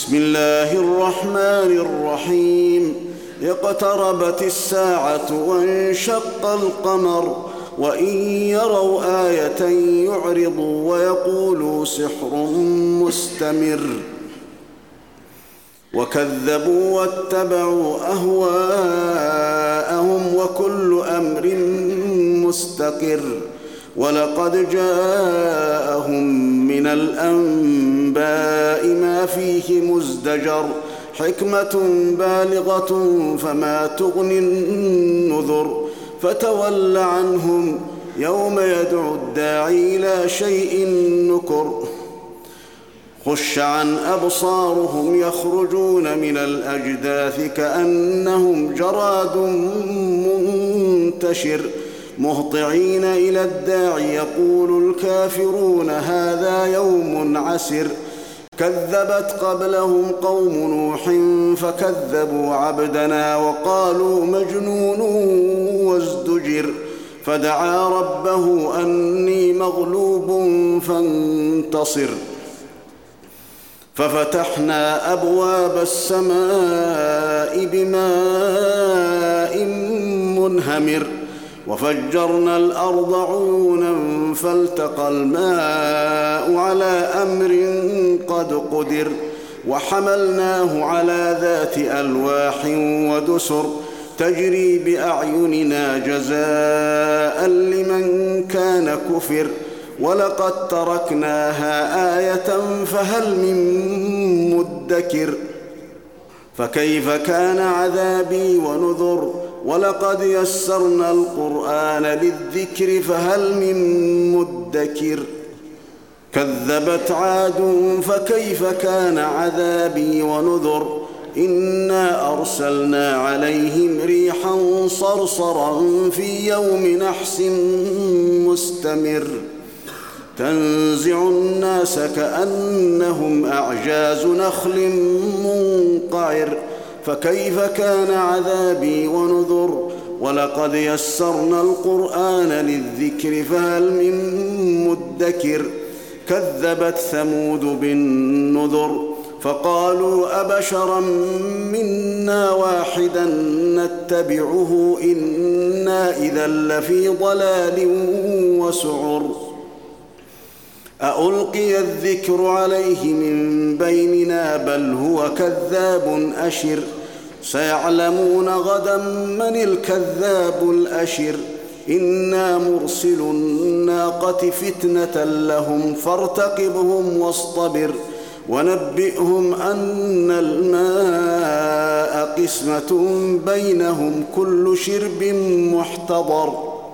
بسم الله الرحمن الرحيم اقتربت الساعة وانشق القمر وإن يروا آية يعرضوا ويقولوا سحر مستمر وكذبوا واتبعوا أهواءهم وكل أمر مستقر ولقد جاءهم من الأنباء ما فيه مزدجر حكمة بالغة فما تغني النذر فتول عنهم يوم يدعو الداعي إلى شيء نكر خش عن أبصارهم يخرجون من الأجداث كأنهم جراد منتشر مهطعين إلى الداعي يقول الكافرون هذا يوم عسر كذبت قبلهم قوم نوح فكذبوا عبدنا وقالوا مجنون وازدجر فدعا ربه أني مغلوب فانتصر ففتحنا أبواب السماء بماء منهمر وفجرنا الأرض عيونا فالتقى الماء على أمر قد قدر وحملناه على ذات ألواح ودسر تجري بأعيننا جزاء لمن كان كفر ولقد تركناها آية فهل من مدكر فكيف كان عذابي ونذر ولقد يسرنا القرآن للذكر فهل من مدكر كذبت عاد فكيف كان عذابي ونذر إنا أرسلنا عليهم ريحا صرصرا في يوم نحس مستمر تنزع الناس كأنهم أعجاز نخل منقعر فكيف كان عذابي ونذر ولقد يسرنا القرآن للذكر فهل من مدكر كذبت ثمود بالنذر فقالوا أبشرا منا واحدا نتبعه إنا إذا لفي ضلال وسعر أألقي الذكر عليه من بيننا بل هو كذاب أشر سيعلمون غدا من الكذاب الأشر إنا مرسل الناقة فتنة لهم فارتقبهم واصطبر ونبئهم أن الماء قسمة بينهم كل شرب محتضر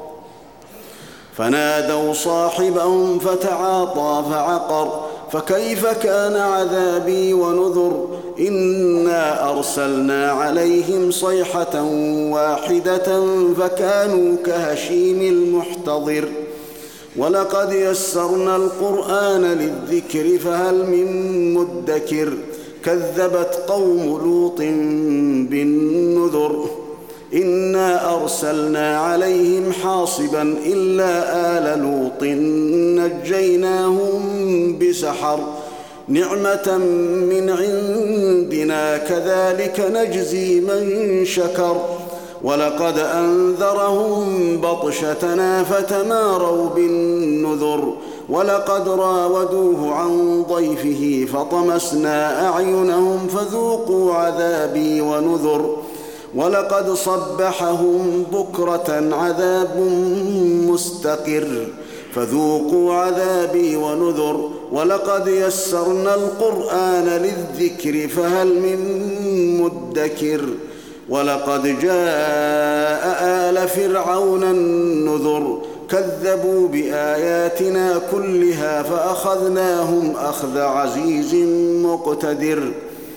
فنادوا صاحبهم فتعاطى فعقر فكيف كان عذابي ونذر إنا أرسلنا عليهم صيحة واحدة فكانوا كهشيم المحتضر ولقد يسرنا القرآن للذكر فهل من مدكر كذبت قوم لوط بالنذر إنا أرسلنا عليهم حاصبا إلا آل لوط نجيناهم بسحر نعمة من عندنا كذلك نجزي من شكر ولقد أنذرهم بطشتنا فتماروا بالنذر ولقد راودوه عن ضيفه فطمسنا أعينهم فذوقوا عذابي ونذر ولقد صبحهم بكرة عذاب مستقر فذوقوا عذابي ونذر ولقد يسرنا القرآن للذكر فهل من مدكر ولقد جاء آل فرعون النذر كذبوا بآياتنا كلها فأخذناهم أخذ عزيز مقتدر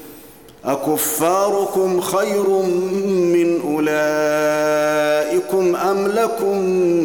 أكفاركم خير من أولئكم أم لكم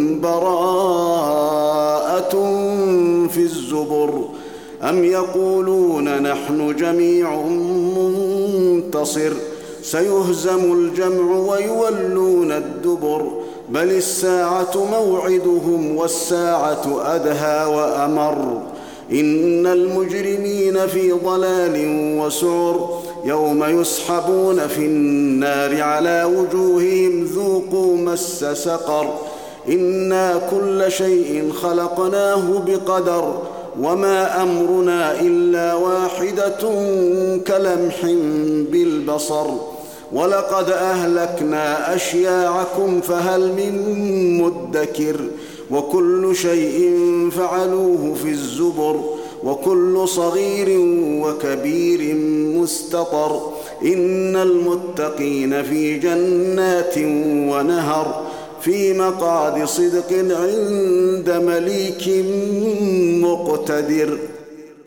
براءة في الزبر أم يقولون نحن جميع منتصر سيهزم الجمع ويولون الدبر بل الساعة موعدهم والساعة أدهى وأمر إن المجرمين في ضلال وسعر يوم يسحبون في النار على وجوههم ذوقوا مس سقر إنا كل شيء خلقناه بقدر وما أمرنا إلا واحدة كلمح بالبصر ولقد أهلكنا أشياعكم فهل من مدكر وكل شيء فعلوه في الزبر وكل صغير وكبير مستطر إن المتقين في جنات ونهر في مقعد صدق عند مليك مقتدر.